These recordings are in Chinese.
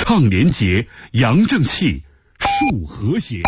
抗廉洁，扬正气，树和谐。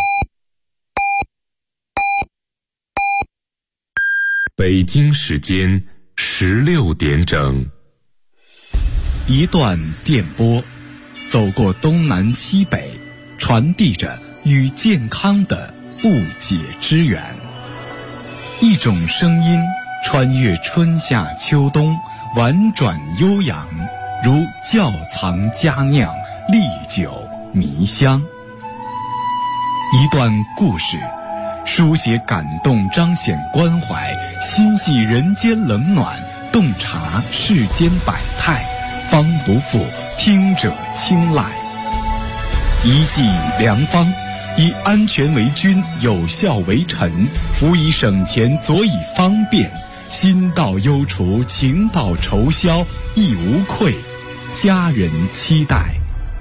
北京时间16点整。 一段电波，走过东南西北，传递着与健康的不解之缘。一种声音穿越春夏秋冬，婉转悠扬，如窖藏佳酿，历久弥香。一段故事，书写感动，彰显关怀，心系人间冷暖，洞察世间百态，方不负听者青睐。一剂良方，以安全为君，有效为臣，辅以省钱，佐以方便，心到忧除，情到愁消，亦无愧，家人期待。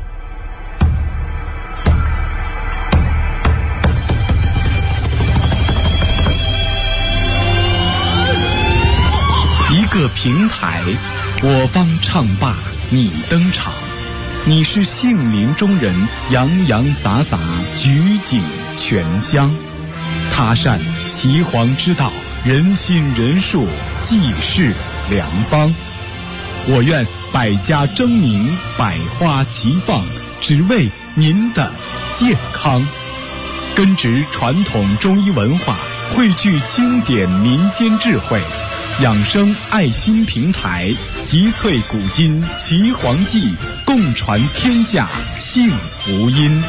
一个平台，我方唱罢你登场，你是杏林中人，洋洋洒洒，举景全香。他善岐黄之道，人心人术，济世良方。我愿百家争鸣，百花齐放，只为您的健康。根植传统中医文化，汇聚经典民间智慧，养生爱心平台，集萃古今岐黄记，共传天下幸福音。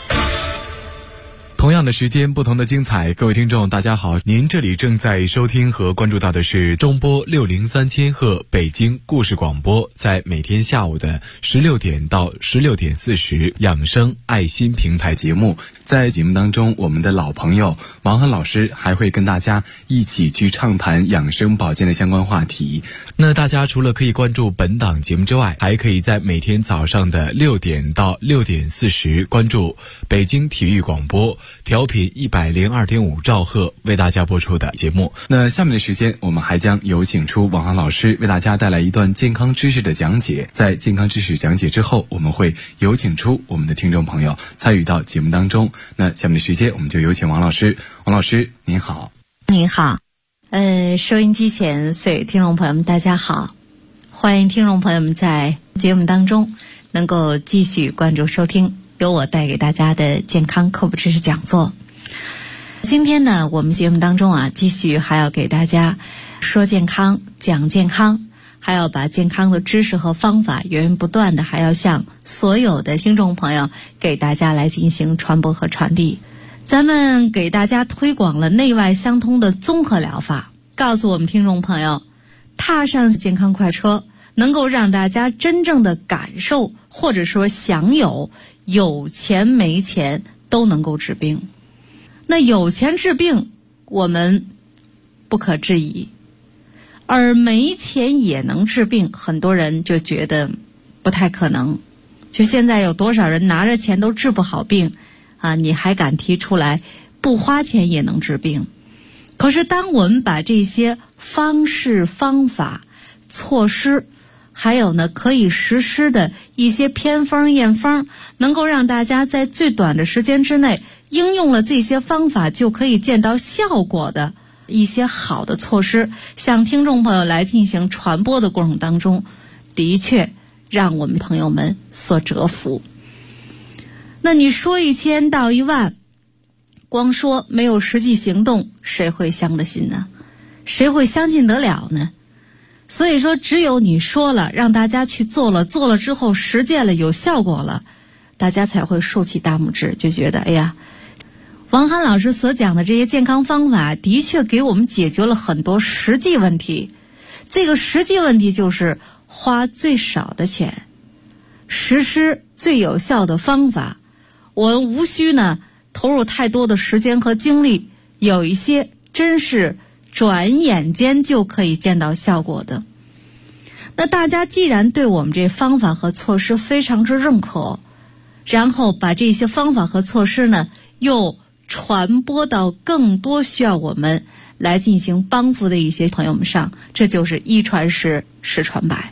同样的时间，不同的精彩。各位听众大家好，您这里正在收听和关注到的是中波603千赫北京故事广播，在每天下午的16点到16点40养生爱心平台节目。在节目当中，我们的老朋友王涵老师还会跟大家一起去畅谈养生保健的相关话题。那大家除了可以关注本档节目之外，还可以在每天早上的6点到6点40关注北京体育广播调频102.5兆赫为大家播出的节目。那下面的时间，我们还将有请出王涵老师为大家带来一段健康知识的讲解。在健康知识讲解之后，我们会有请出我们的听众朋友参与到节目当中。那下面的时间，我们就有请王老师。王老师您好。 您好。收音机前所有听众朋友们大家好，欢迎听众朋友们在节目当中能够继续关注收听由我带给大家的健康科普知识讲座。今天呢，我们节目当中继续还要给大家说健康讲健康，还要把健康的知识和方法源源不断的还要向所有的听众朋友给大家来进行传播和传递。咱们给大家推广了内外相通的综合疗法，告诉我们听众朋友，踏上健康快车，能够让大家真正的感受或者说享有有钱没钱都能够治病。那有钱治病我们不可置疑，而没钱也能治病，很多人就觉得不太可能。就现在有多少人拿着钱都治不好病你还敢提出来不花钱也能治病？可是当我们把这些方式方法措施还有呢可以实施的一些偏方验方，能够让大家在最短的时间之内应用了这些方法就可以见到效果的一些好的措施，向听众朋友来进行传播的过程当中，的确让我们朋友们所折服。那你说1000道1万，光说没有实际行动，谁会相得信呢？谁会相信得了呢？所以说只有你说了，让大家去做了，做了之后实践了，有效果了，大家才会竖起大拇指，就觉得哎呀，王涵老师所讲的这些健康方法的确给我们解决了很多实际问题。这个实际问题就是花最少的钱，实施最有效的方法，我们无需呢投入太多的时间和精力，有一些真是转眼间就可以见到效果的。那大家既然对我们这方法和措施非常之认可，然后把这些方法和措施呢又传播到更多需要我们来进行帮扶的一些朋友们上，这就是一传十，十传百。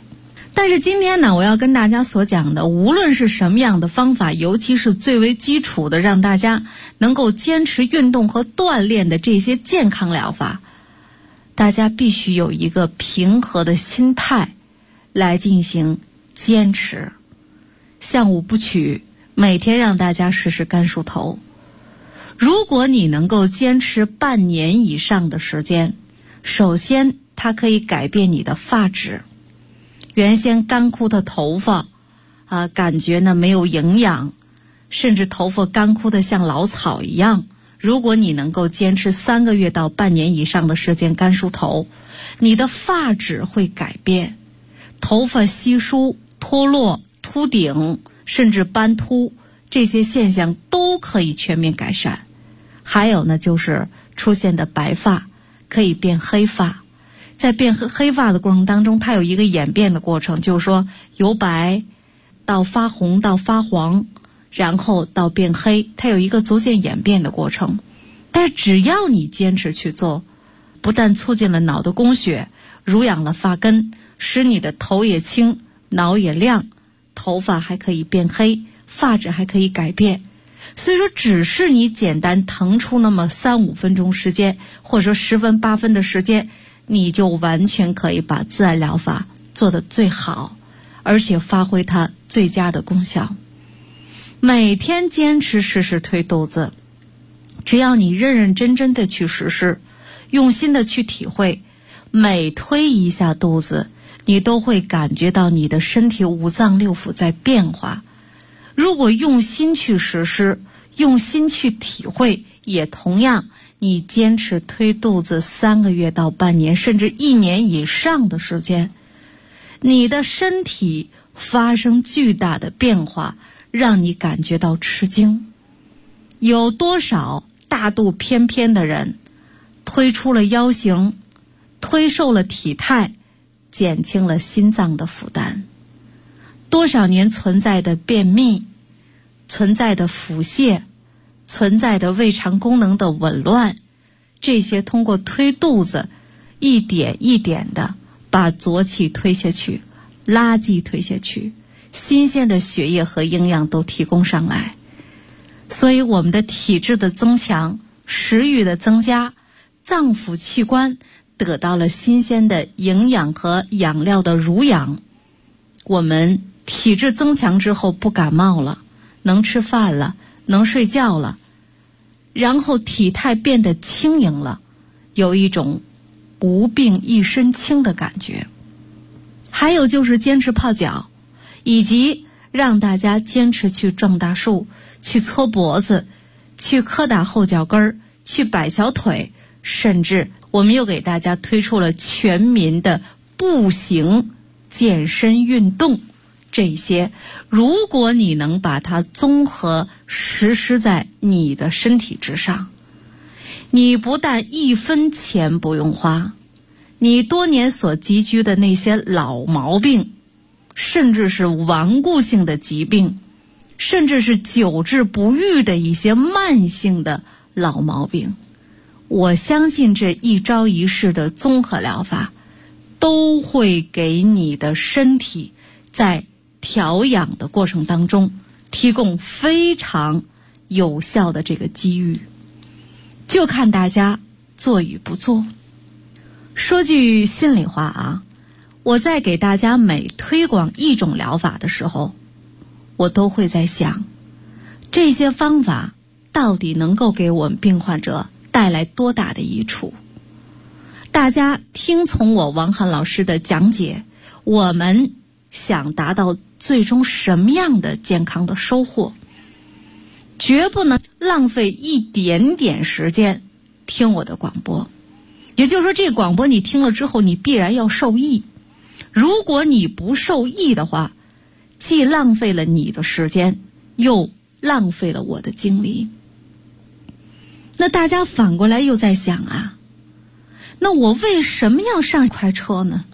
但是今天呢，我要跟大家所讲的，无论是什么样的方法，尤其是最为基础的，让大家能够坚持运动和锻炼的这些健康疗法，大家必须有一个平和的心态来进行坚持。像5部曲，每天让大家试试干梳头。如果你能够坚持半年以上的时间，首先它可以改变你的发质。原先干枯的头发感觉呢没有营养，甚至头发干枯的像老草一样，如果你能够坚持3个月到半年以上的时间干梳头，你的发质会改变，头发稀疏、脱落、秃顶甚至斑秃，这些现象都可以全面改善。还有呢，就是出现的白发可以变黑发。在变黑发的过程当中，它有一个演变的过程，就是说由白到发红到发黄，然后到变黑，它有一个逐渐演变的过程。但是只要你坚持去做，不但促进了脑的供血，濡养了发根，使你的头也轻，脑也亮，头发还可以变黑，发质还可以改变。所以说只是你简单腾出那么3-5分钟时间，或者说10分8分的时间，你就完全可以把自然疗法做得最好，而且发挥它最佳的功效。每天坚持试试推肚子，只要你认认真真的去实施，用心的去体会，每推一下肚子，你都会感觉到你的身体5脏6腑在变化。如果用心去实施，用心去体会，也同样你坚持推肚子3个月到半年甚至1年以上的时间，你的身体发生巨大的变化，让你感觉到吃惊。有多少大肚翩翩的人推出了腰形，推瘦了体态，减轻了心脏的负担？多少年存在的便秘，存在的腹泻，存在的胃肠功能的紊乱，这些通过推肚子一点一点的把浊气推下去，垃圾推下去，新鲜的血液和营养都提供上来。所以我们的体质的增强，食欲的增加，脏腑器官得到了新鲜的营养和养料的濡养，我们体质增强之后不感冒了，能吃饭了，能睡觉了，然后体态变得轻盈了，有一种无病一身轻的感觉。还有就是坚持泡脚，以及让大家坚持去撞大树，去搓脖子，去磕打后脚跟儿，去摆小腿，甚至我们又给大家推出了全民的步行健身运动。这些如果你能把它综合实施在你的身体之上，你不但1分钱不用花，你多年所积聚的那些老毛病，甚至是顽固性的疾病，甚至是久治不愈的一些慢性的老毛病，我相信这一招一式的综合疗法都会给你的身体在调养的过程当中提供非常有效的这个机遇，就看大家做与不做。说句心里话啊，我在给大家每推广一种疗法的时候，我都会在想，这些方法到底能够给我们病患者带来多大的益处。大家听从我王涵老师的讲解，我们想达到最终什么样的健康的收获，绝不能浪费一点点时间听我的广播。也就是说，这个广播你听了之后，你必然要受益。如果你不受益的话，既浪费了你的时间，又浪费了我的精力。那大家反过来又在想啊，那我为什么要上快车呢？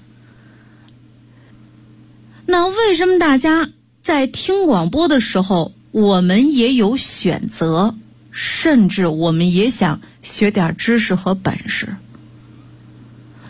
那为什么大家在听广播的时候，我们也有选择，甚至我们也想学点知识和本事？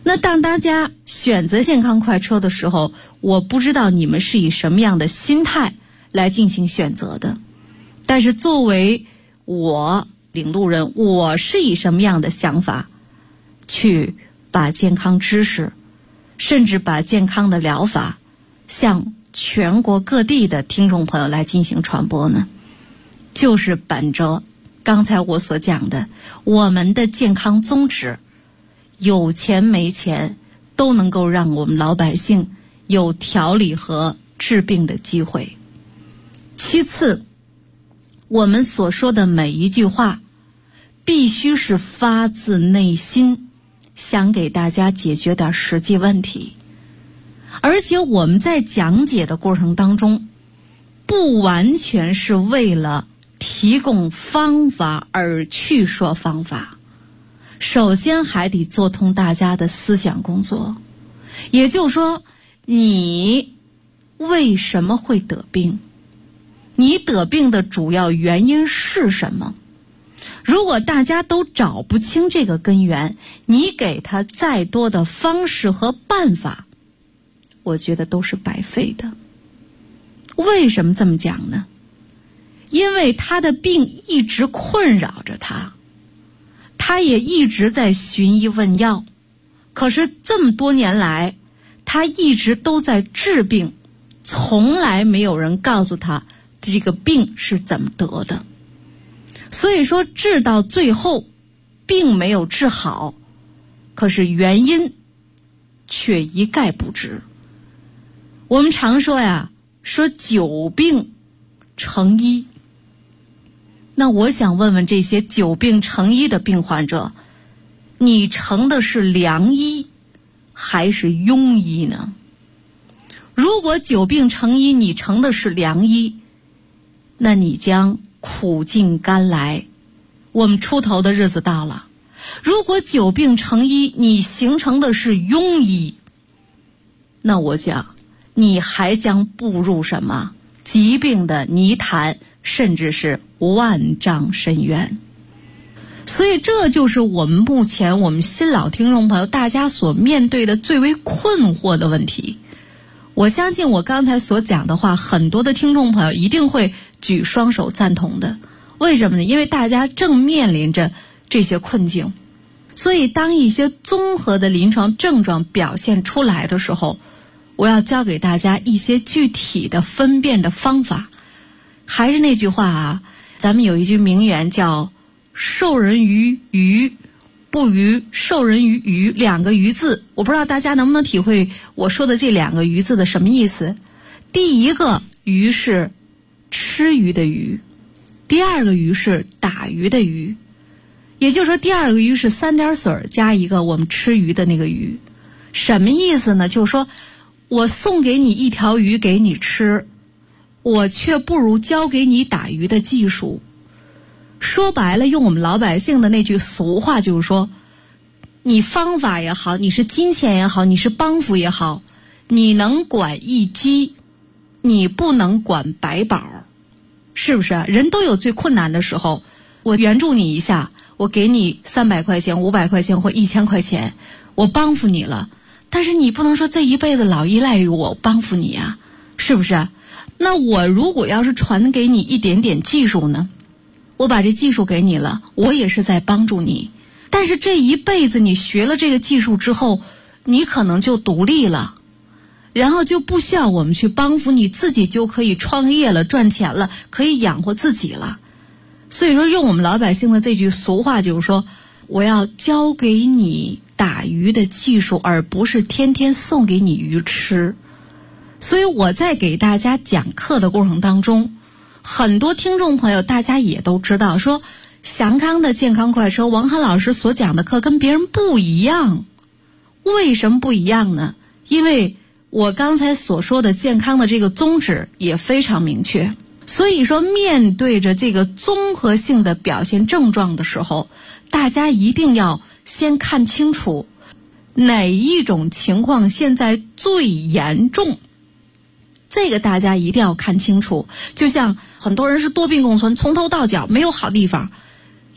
那当大家选择健康快车的时候，我不知道你们是以什么样的心态来进行选择的，但是作为我领路人，我是以什么样的想法去把健康知识，甚至把健康的疗法向全国各地的听众朋友来进行传播呢？就是本着刚才我所讲的，我们的健康宗旨，有钱没钱都能够让我们老百姓有调理和治病的机会。其次，我们所说的每一句话必须是发自内心，想给大家解决点实际问题。而且我们在讲解的过程当中，不完全是为了提供方法而去说方法，首先还得做通大家的思想工作。也就是说，你为什么会得病？你得病的主要原因是什么？如果大家都找不清这个根源，你给他再多的方式和办法，我觉得都是白费的。为什么这么讲呢？因为他的病一直困扰着他，他也一直在寻医问药，可是这么多年来，他一直都在治病，从来没有人告诉他这个病是怎么得的。所以说治到最后并没有治好，可是原因却一概不知。我们常说呀，说久病成医。那我想问问这些久病成医的病患者，你成的是良医还是庸医呢？如果久病成医，你成的是良医，那你将苦尽甘来，我们出头的日子到了。如果久病成医，你形成的是庸医，那我讲你还将步入什么疾病的泥潭，甚至是万丈深渊。所以这就是我们目前我们新老听众朋友大家所面对的最为困惑的问题。我相信我刚才所讲的话，很多的听众朋友一定会举双手赞同的。为什么呢？因为大家正面临着这些困境。所以当一些综合的临床症状表现出来的时候，我要教给大家一些具体的分辨的方法。还是那句话啊，咱们有一句名言叫授人于鱼，不如授人于渔。两个鱼字，我不知道大家能不能体会我说的这两个鱼字的什么意思。第一个鱼是吃鱼的鱼，第二个鱼是打鱼的鱼。也就是说，第二个鱼是三点水加一个我们吃鱼的那个鱼。什么意思呢？就是说我送给你一条鱼给你吃，我却不如教给你打鱼的技术。说白了，用我们老百姓的那句俗话就是说，你方法也好，你是金钱也好，你是帮扶也好，你能管一鸡，你不能管百宝，是不是啊？人都有最困难的时候，我援助你一下，我给你300块钱、500块钱或1000块钱，我帮扶你了，但是你不能说这一辈子老依赖于我帮扶你啊，是不是啊？那我如果要是传给你一点点技术呢，我把这技术给你了，我也是在帮助你，但是这一辈子你学了这个技术之后，你可能就独立了，然后就不需要我们去帮扶你，自己就可以创业了，赚钱了，可以养活自己了。所以说用我们老百姓的这句俗话就是说，我要教给你打鱼的技术，而不是天天送给你鱼吃。所以我在给大家讲课的过程当中，很多听众朋友大家也都知道，说祥康的健康快车王涵老师所讲的课跟别人不一样。为什么不一样呢？因为我刚才所说的健康的这个宗旨也非常明确。所以说面对着这个综合性的表现症状的时候，大家一定要先看清楚哪一种情况现在最严重，这个大家一定要看清楚。就像很多人是多病共存，从头到脚没有好地方，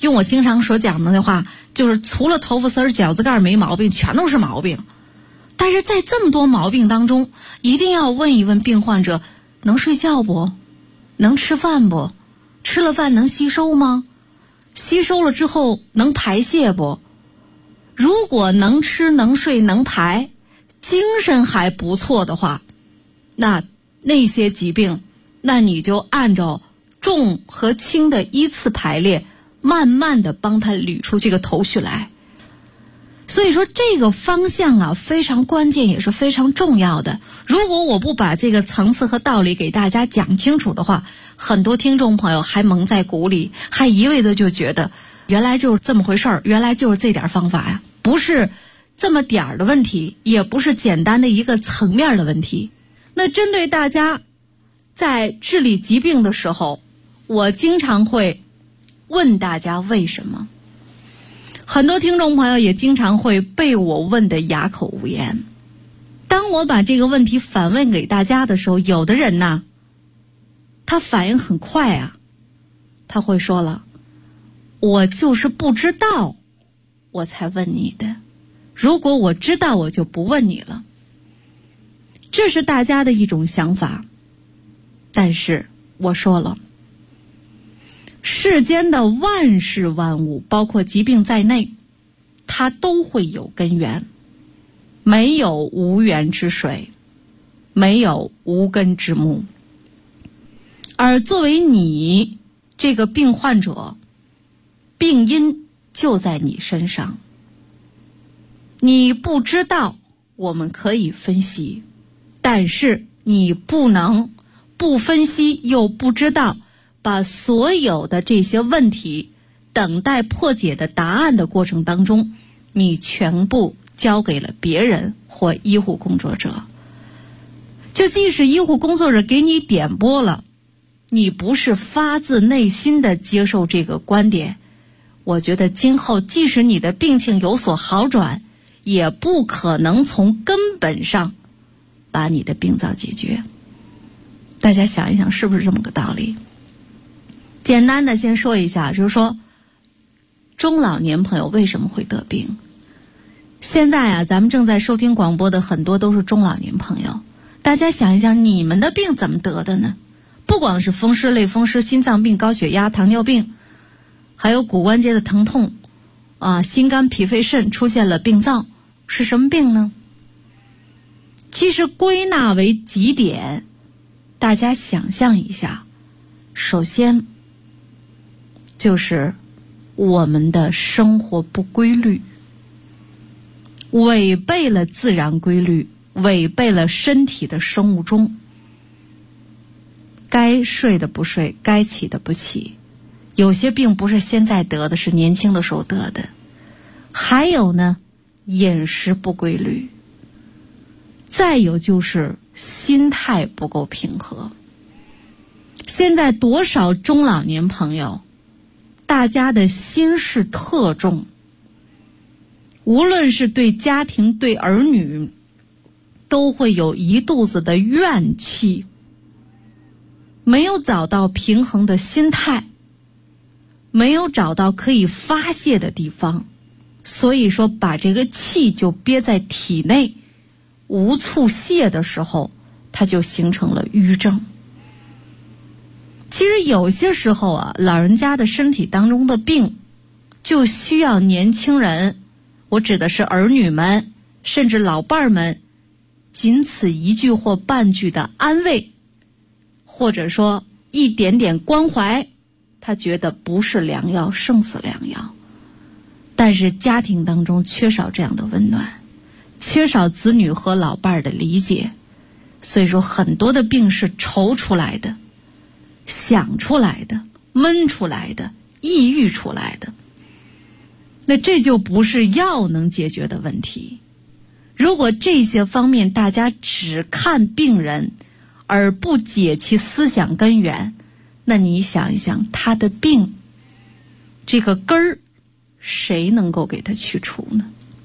用我经常所讲的话，就是除了头发丝儿、脚趾盖没毛病，全都是毛病。但是在这么多毛病当中，一定要问一问病患者，能睡觉不？能吃饭不？吃了饭能吸收吗？吸收了之后能排泄不？如果能吃能睡能排，精神还不错的话，那些疾病，那你就按照重和轻的依次排列，慢慢的帮他捋出这个头绪来。所以说这个方向啊非常关键，也是非常重要的。如果我不把这个层次和道理给大家讲清楚的话，很多听众朋友还蒙在鼓里，还一味的就觉得原来就是这么回事儿，原来就是这点方法呀，不是这么点儿的问题，也不是简单的一个层面的问题。那针对大家在治理疾病的时候，我经常会问大家为什么。很多听众朋友也经常会被我问得哑口无言。当我把这个问题反问给大家的时候，有的人呢，他反应很快啊，他会说了，我就是不知道我才问你的，如果我知道我就不问你了。这是大家的一种想法。但是我说了，世间的万事万物，包括疾病在内，它都会有根源，没有无源之水，没有无根之木。而作为你这个病患者，病因就在你身上。你不知道，我们可以分析，但是你不能不分析又不知道，把所有的这些问题等待破解的答案的过程当中，你全部交给了别人或医护工作者。就即使医护工作者给你点拨了，你不是发自内心的接受这个观点，我觉得今后即使你的病情有所好转，也不可能从根本上把你的病灶解决。大家想一想，是不是这么个道理？简单的先说一下，就是说中老年朋友为什么会得病。现在啊，咱们正在收听广播的很多都是中老年朋友，大家想一想，你们的病怎么得的呢？不光是风湿、类风湿、心脏病、高血压、糖尿病，还有骨关节的疼痛啊，心肝脾肺肾出现了病灶，是什么病呢？其实归纳为几点，大家想象一下。首先就是我们的生活不规律，违背了自然规律，违背了身体的生物钟。该睡的不睡，该起的不起。有些病不是现在得的，是年轻的时候得的。还有呢，饮食不规律。再有就是心态不够平和。现在多少中老年朋友，大家的心事特重，无论是对家庭对儿女，都会有一肚子的怨气，没有找到平衡的心态，没有找到可以发泄的地方，所以说把这个气就憋在体内，无处泄的时候，它就形成了郁症。其实有些时候啊，老人家的身体当中的病，就需要年轻人，我指的是儿女们，甚至老伴儿们，仅此一句或半句的安慰，或者说一点点关怀，他觉得不是良药胜似良药。但是家庭当中缺少这样的温暖，缺少子女和老伴儿的理解，所以说很多的病是愁出来的，想出来的，闷出来的，抑郁出来的。那这就不是药能解决的问题。如果这些方面大家只看病人而不解其思想根源，那你想一想，他的病这个根儿谁能够给他去除呢？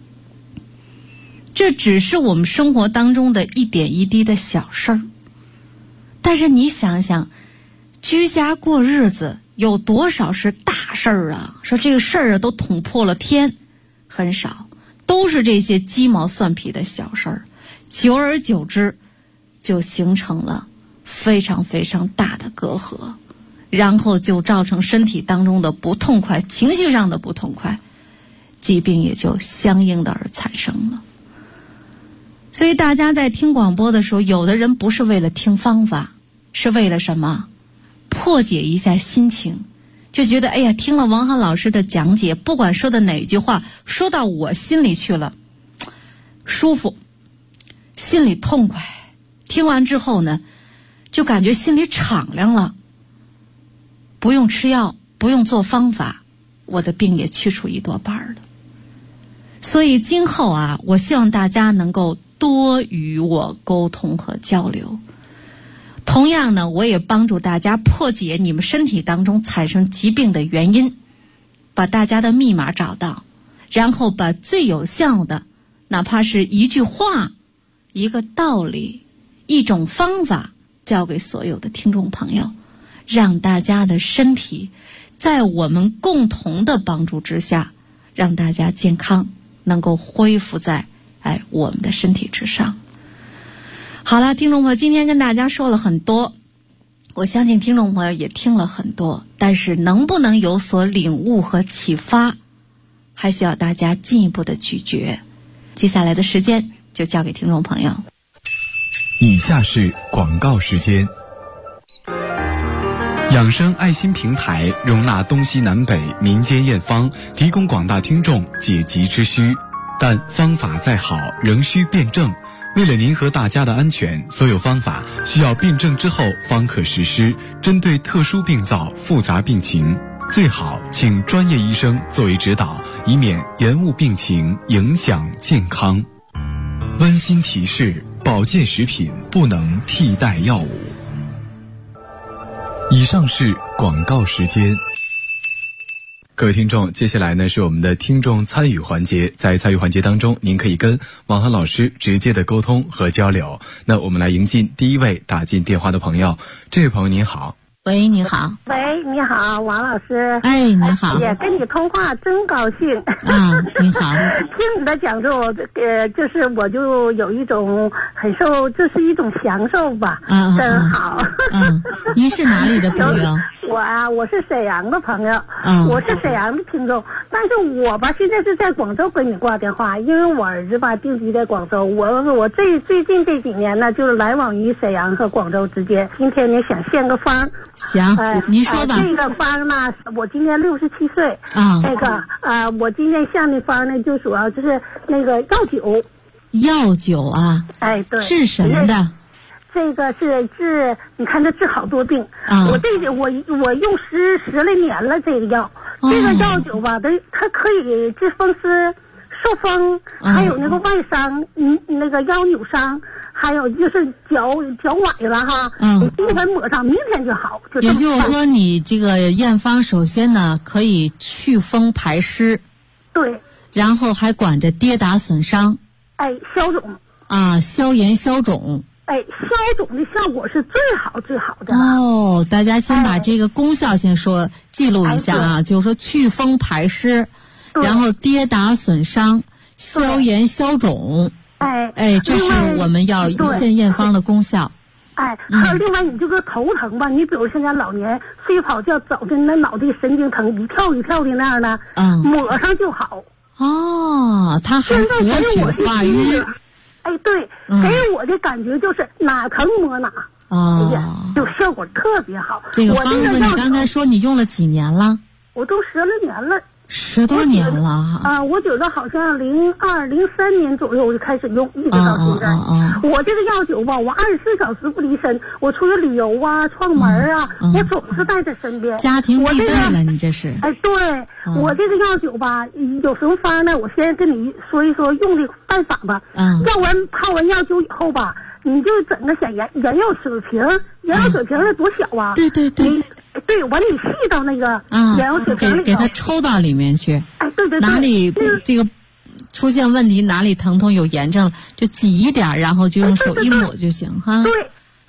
这只是我们生活当中的一点一滴的小事儿，但是你想想，居家过日子有多少是大事儿啊，说这个事儿啊都捅破了天，很少，都是这些鸡毛蒜皮的小事儿，久而久之就形成了非常非常大的隔阂，然后就造成身体当中的不痛快，情绪上的不痛快，疾病也就相应的而产生了。所以大家在听广播的时候，有的人不是为了听方法，是为了什么？破解一下心情，就觉得哎呀，听了王涵老师的讲解，不管说的哪句话说到我心里去了，舒服，心里痛快，听完之后呢，就感觉心里敞亮了，不用吃药，不用做方法，我的病也去除一多半了。所以今后啊，我希望大家能够多与我沟通和交流。同样呢，我也帮助大家破解你们身体当中产生疾病的原因，把大家的密码找到，然后把最有效的，哪怕是一句话、一个道理、一种方法，交给所有的听众朋友，让大家的身体在我们共同的帮助之下，让大家健康能够恢复在我们的身体之上。好了，听众朋友，今天跟大家说了很多，我相信听众朋友也听了很多，但是能不能有所领悟和启发，还需要大家进一步的咀嚼。接下来的时间就交给听众朋友。 以下是广告时间。养生爱心平台容纳东西南北民间验方，提供广大听众解急之需，但方法再好仍需辩证。为了您和大家的安全，所有方法需要辩证之后方可实施。针对特殊病灶、复杂病情，最好请专业医生作为指导，以免延误病情，影响健康。温馨提示：保健食品不能替代药物。以上是广告时间。各位听众，接下来呢是我们的听众参与环节。在参与环节当中，您可以跟王涵老师直接的沟通和交流。那我们来迎进第一位打进电话的朋友。这位朋友您好。 喂，你好。 喂，你好，王老师。 哎，你好。 也跟你通话真高兴。 啊，你好。 听你的讲座，就是我就有一种很受，这是一种享受吧。真好。 您是哪里的朋友？ 我是沈阳的朋友。我是沈阳的听众，但是我吧现在是在广州跟你挂电话，因为我儿子吧定居在广州。我最近这几年呢，就是来往于沈阳和广州之间。今天呢想献个方。 行，您说吧。 这个方呢，我今年67岁。我今天献的方呢，就主要就是那个药酒。 药酒啊？哎，对。治什么的？ 这个是治，你看这治好多病。我用十来年了这个药。这个药酒吧，它可以治风湿、受风，还有那个外伤，那个腰扭伤。还有就是脚崴了哈，一盆抹上，明天就好。 也就是说，你这个验方首先呢可以祛风排湿， 对， 然后还管着跌打损伤， 消肿啊，消炎消肿， 消肿的效果是最好的。 哦，大家先把这个功效先说记录一下啊，就是说祛风排湿，然后跌打损伤，消炎消肿。这是我们要现验方的功效。 还有另外，你这个头疼吧，你比如现在老年睡跑觉早晨那脑袋神经疼，一跳一跳的那样的，抹上就好。 哦，它还活血化瘀。 对，给我的感觉就是哪疼抹哪。就效果特别好。 这个方子你刚才说你用了几年了？ 我都10来年了。 10多年了我觉得好像02、03年左右我就开始用，一直到现在。我这个药酒吧，我24小时不离身，我出去旅游啊、串门啊，我总是带在身边。 家庭必备了，你这是。 对，我这个药酒吧，有什么方呢？我先跟你说一说用的办法吧。泡完药酒以后吧，你就整个小眼药水瓶，眼药水瓶是多小啊？ 对。 对，完你细到那个眼药水瓶里头， 给它抽到里面去。 对， 哪里这个出现问题，哪里疼痛有炎症了，就挤一点，然后就用手一抹就行哈。 对，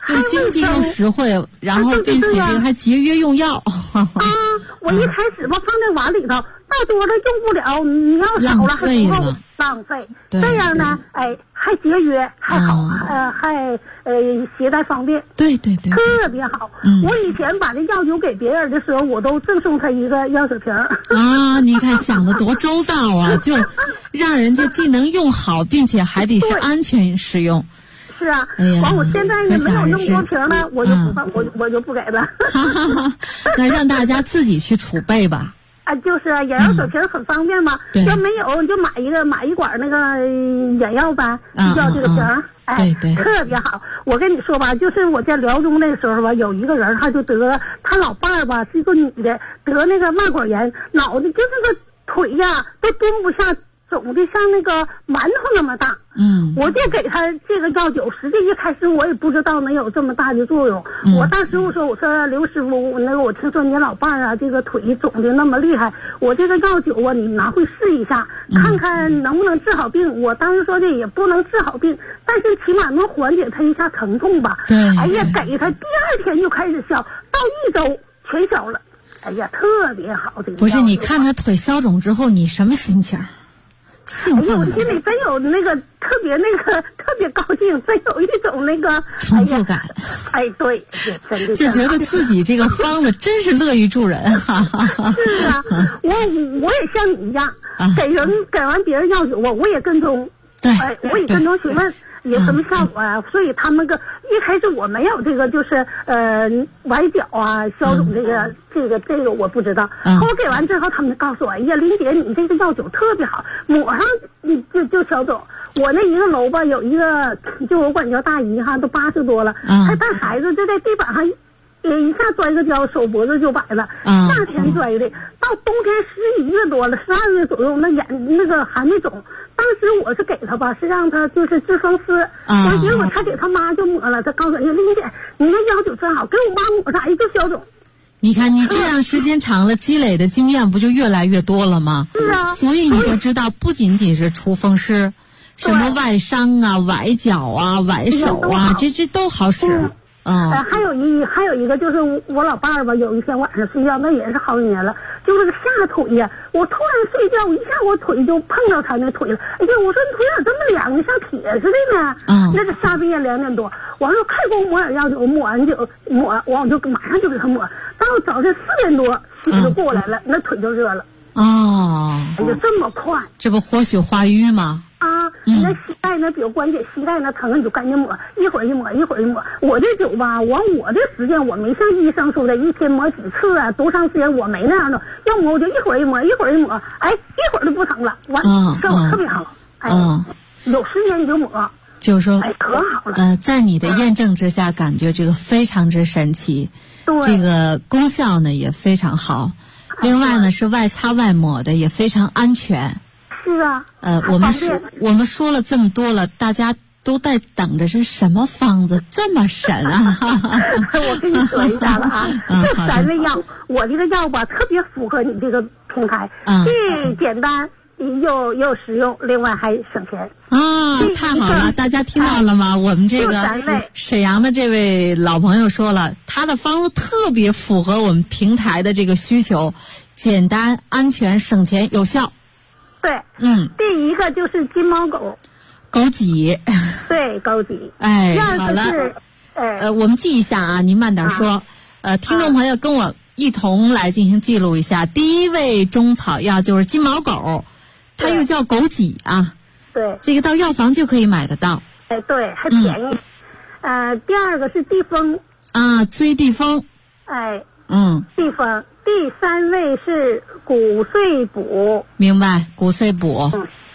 又经济又实惠，然后并且这个还节约用药。 我一开始吧放在碗里头，到多了用不了，你要少了还不够浪费。这样呢，还节约，还好，还携带方便。 对， 特别好。我以前把这药酒给别人的时候，我都赠送他一个药水瓶。 你看想的多周到啊！就让人家既能用好，并且还得是安全使用。 是啊，完我现在也没有那么多瓶了，我就不放，我就不给了。 那让大家自己去储备吧。 就是眼药水瓶很方便嘛，要没有你就买一管那个眼药呗，要这个瓶。 对， 特别好。我跟你说吧，就是我在辽中那个时候吧，有一个人他就得他老伴儿吧是一个女的，得那个脉管炎，脑袋就这个腿呀都蹲不下，肿的像那个馒头那么大。我就给他这个药酒，实际一开始我也不知道能有这么大的作用。我当时我说刘师傅，那个我听说你老伴儿啊这个腿肿的那么厉害，我这个药酒啊你拿回试一下，看看能不能治好病。我当时说的也不能治好病，但是起码能缓解他一下疼痛吧。 对， 给他第二天就开始消，到1周全消了。特别好这个。 不是，你看他腿消肿之后，你什么心情？兴奋， 我心里真有那个特别高兴，真有一种那个成就感。 对，真的就觉得自己这个方子真是乐于助人。 是啊，我也像你一样，给完别人药酒我也跟踪， 对， 我也跟踪询问有什么效果啊。所以他们一开始我没有这个就是崴脚啊消肿这个我不知道。我给完之后他们告诉我，哎呀林姐你这个药酒特别好，抹上你就消肿。我那一个楼吧有一个就我管叫大姨哈，都80多了，还带孩子就在地板上一下摔个跤，手脖子就崴了。夏天摔的，到冬天11月多了，12月左右，那个还没肿。当时我是给他吧，是让他就是治风湿，结果他给他妈就抹了。他告诉我，林姐，你那药酒真好，给我妈抹上，就消肿。 你看，你这样时间长了，积累的经验不就越来越多了吗？ 是啊。 所以你就知道，不仅仅是出风湿，什么外伤啊、崴脚啊、崴手啊，这都好使。 还有一个就是我老伴儿吧，有一天晚上睡觉，那也是好几年了，就是下腿呀，我突然睡觉，一下我腿就碰到他那腿了。哎呀，我说你腿咋这么凉呢，像铁似的呢？那是下半夜2点多，我说快给我抹点药酒，抹完酒我就马上就给他抹，到早晨4点多血就过来了，那腿就热了。哎呀，这么快， 这不活血化瘀吗？ 你那膝盖那比如关节膝盖那疼，你就赶紧抹，一会儿一抹。我这酒吧，我这时间我没像医生说的一天抹几次啊，多长时间我没那样的，要抹我就一会儿一抹，一会儿就不疼了，完效果特别好。有时间你就抹， 就是说可好了。 在你的验证之下，感觉这个非常之神奇，这个功效呢也非常好。另外呢是外擦外抹的，也非常安全。 是啊， 我们说了这么多了，大家都在等着是什么方子这么神啊？ 我跟你说一下吧这3味药，我这个药吧特别符合你这个平台，既简单又实用，另外还省钱。 太好了，大家听到了吗？我们这个沈阳的这位老朋友说了，他的方子特别符合我们平台的这个需求，简单、安全、省钱、有效。 对，第一个就是金毛枸杞，对，枸杞。 好了，我们记一下啊，您慢点说。听众朋友跟我一同来进行记录一下。第一味中草药就是金毛枸，它又叫枸杞啊。 对， 这个到药房就可以买得到。 对，还便宜。第二个是地风追地风。 地风。第3位是骨碎补， 明白？骨碎补。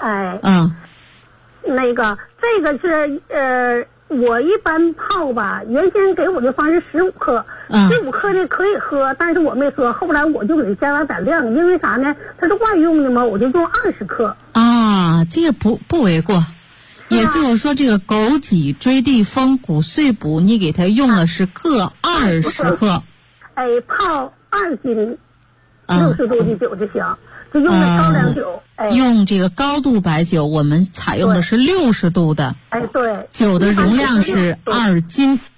那个这个是我一般泡吧，原先给我的方是15克，15克的可以喝，但是我没喝，后来我就给它加了点量，因为啥呢？它是外用的嘛，我就用20克。 这个不为过。也就是说，这个枸杞、追地风、骨碎补，你给它用的是各20克。 泡2斤60度的酒就行，就用的高粱酒。 用这个高度白酒，我们采用的是60度的。 对， 酒的容量是2斤。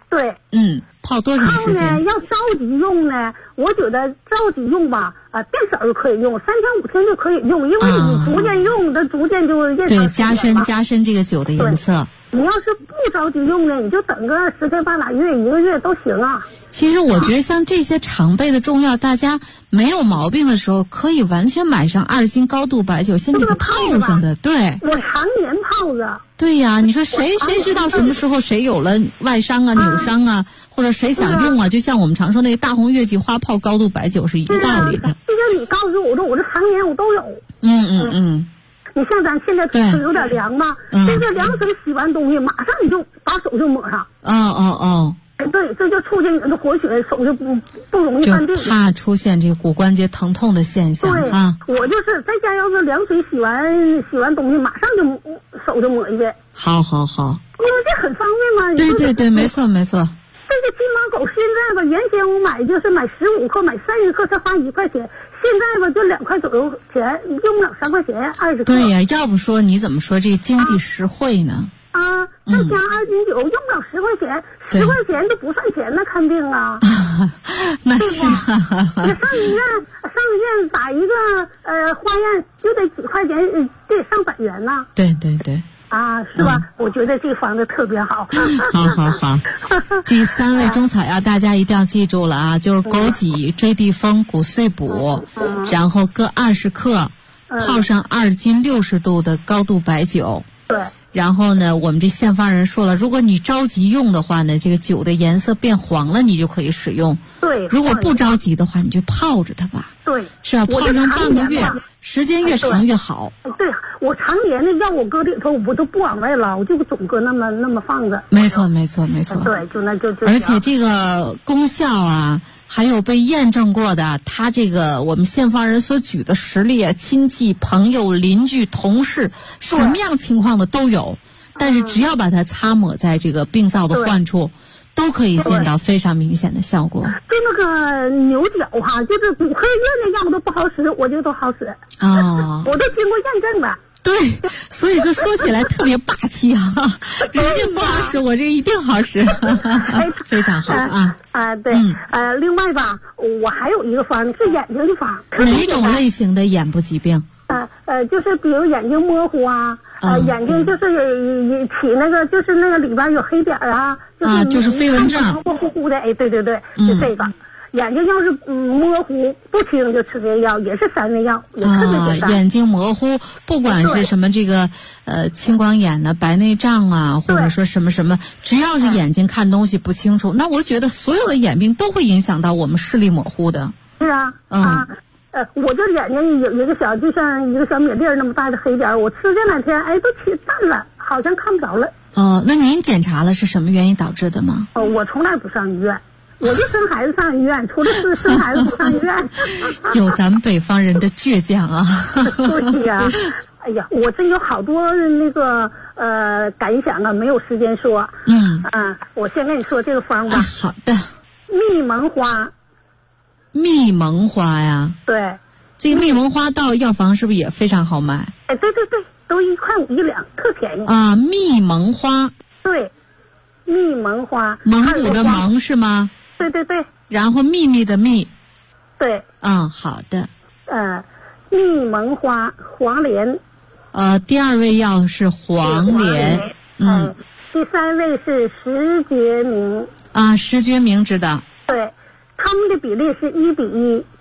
对， 泡多长时间？ 泡呢，要着急用呢，我觉得着急用吧，变色就可以用，3天5天就可以用，因为你逐渐用，它逐渐就对加深这个酒的颜色。 你要是不着急用呢，你就等个10天半拉月1个月都行啊。 其实我觉得像这些常备的中药，大家没有毛病的时候，可以完全买上2斤高度白酒，先给它泡上的。对， 我常年泡着。 对呀，你说谁知道什么时候谁有了外伤啊、扭伤啊，或者谁想用啊？就像我们常说那个大红月季花泡高度白酒是一个道理的。 就像你告诉我这常年我都有。你像咱现在天有点凉嘛，这个凉水洗完东西，马上你就把手就抹上。对，这就促进你的活血，手就不容易犯病， 就怕出现这个骨关节疼痛的现象啊。 我就是在家要是凉水洗完东西，马上就手就抹一遍。 好， 因为这很方便嘛。 对，没错。 这个金毛狗现在吧，原先我买就是买15克，买30克才花1块钱，现在吧就2块左右钱，用不了3块钱20克。 对呀，要不说你怎么说这经济实惠呢？ 再加2斤酒，用不了10块钱，10块钱都不算钱呢，看病啊。 那是啊。 你上医院打一个化验就得几块钱，得上100元呢。 对。 是吧？我觉得这方子特别好。 好。这3味中草药大家一定要记住了啊，就是枸杞、追地风、骨碎补，然后各20克，泡上2斤60度的高度白酒。 对。 然后呢，我们这现方人说了，如果你着急用的话呢，这个酒的颜色变黄了，你就可以使用。 对。 如果不着急的话，你就泡着它吧。 对。 是吧？泡上半个月，时间越长越好。 对，我常年的要我搁里头，我都不往外捞，就总搁那么放着。 没错。 对，就。 而且这个功效啊，还有被验证过的，它这个我们现方人所举的实例啊，亲戚、朋友、邻居、同事，什么样情况的都有。但是只要把它擦抹在这个病灶的患处，都可以见到非常明显的效果。 就那个牛角哈，就是骨科医院的药都不好使，我这都好使。我都经过验证了。 对，所以说起来特别霸气啊！人家不好使，我这一定好使，非常好啊！ 对，另外吧，我还有一个方是眼睛的方。 哪种类型的眼部疾病？ 就是比如眼睛模糊啊，眼睛就是起那个就是那个里边有黑点啊， 就是飞蚊症， 模糊糊的，对，就这个。眼睛要是模糊不清就吃这个药，也是3味药，也特别简单。 眼睛模糊，不管是什么这个青光眼呢、白内障啊，或者说什么，只要是眼睛看东西不清楚，那我觉得所有的眼病都会影响到我们视力模糊的。 是啊，我这眼睛有一个小，就像一个小米粒那么大的黑点，我吃这2天，都起淡了，好像看不着了。 那您检查了是什么原因导致的吗？ 我从来不上医院。我就生孩子上医院，除了生孩子不上医院。 有咱们北方人的倔强啊！ 对呀，哎呀，我这有好多那个感想啊，没有时间说。我先跟你说这个方吧。 好的。 蜜蒙花。 蜜蒙花呀？ 对。 这个蜜蒙花到药房是不是也非常好买？ 对，都1块5一两，特便宜。 蜜蒙花。 对，蜜蒙花。 蒙古的蒙是吗？ 对。 然后秘密的秘。 对。 好的。 蜜蒙花、黄连。 第2味药是黄连。 第3位是石决明。 石决明知道。 对，他们的比例是1比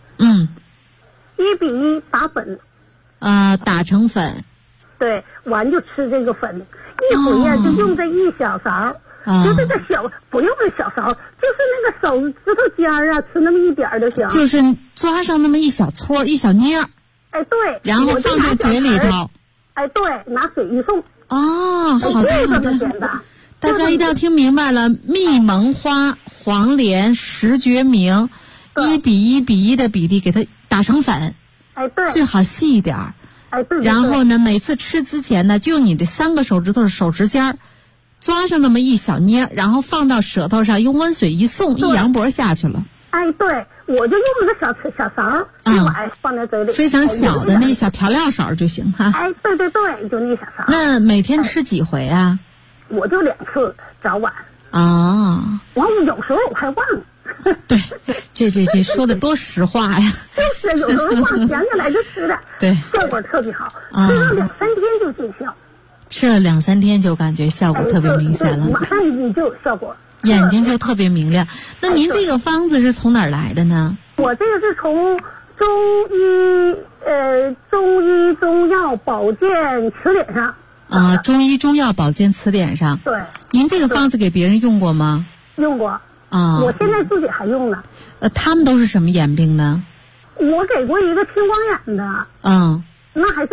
1。1比1打粉。 打成粉。 对，完就吃这个粉，一回呀就用这1小勺。就这个不用这小勺，就是那个手指头尖啊，吃那么一点就行。 就是抓上那么一小撮、一小捏。 对。 然后放在嘴里头。 对，拿水一送。 好的。 这么简单。 大家一定要听明白了，蜜蒙花、黄连、石决明，1比1比1的比例给它打成粉。 对。 最好细一点。 对。 然后呢，每次吃之前呢，就用你的3个手指头的手指尖抓上那么一小捏，然后放到舌头上，用温水一送，一扬脖下去了。 对，我就用那个小勺，放在嘴里， 非常小的那小调料勺就行哈。 对，就那小勺。 那每天吃几回啊？ 我就2次，早晚。 啊。 完我有时候我还忘了。 对，这说的多实话呀！ 就是有时候忘，想起来就吃的， 对， 效果特别好，吃了2-3天就见效。 吃了2-3天就感觉效果特别明显了， 马上你就有效果， 眼睛就特别明亮。那您这个方子是从哪儿来的呢？ 我这个是从中医中药保健词典上啊，中医中药保健词典上。 对， 您这个方子给别人用过吗？ 用过啊， 我现在自己还用呢。 他们都是什么眼病呢？ 我给过一个青光眼的。 嗯。 那还是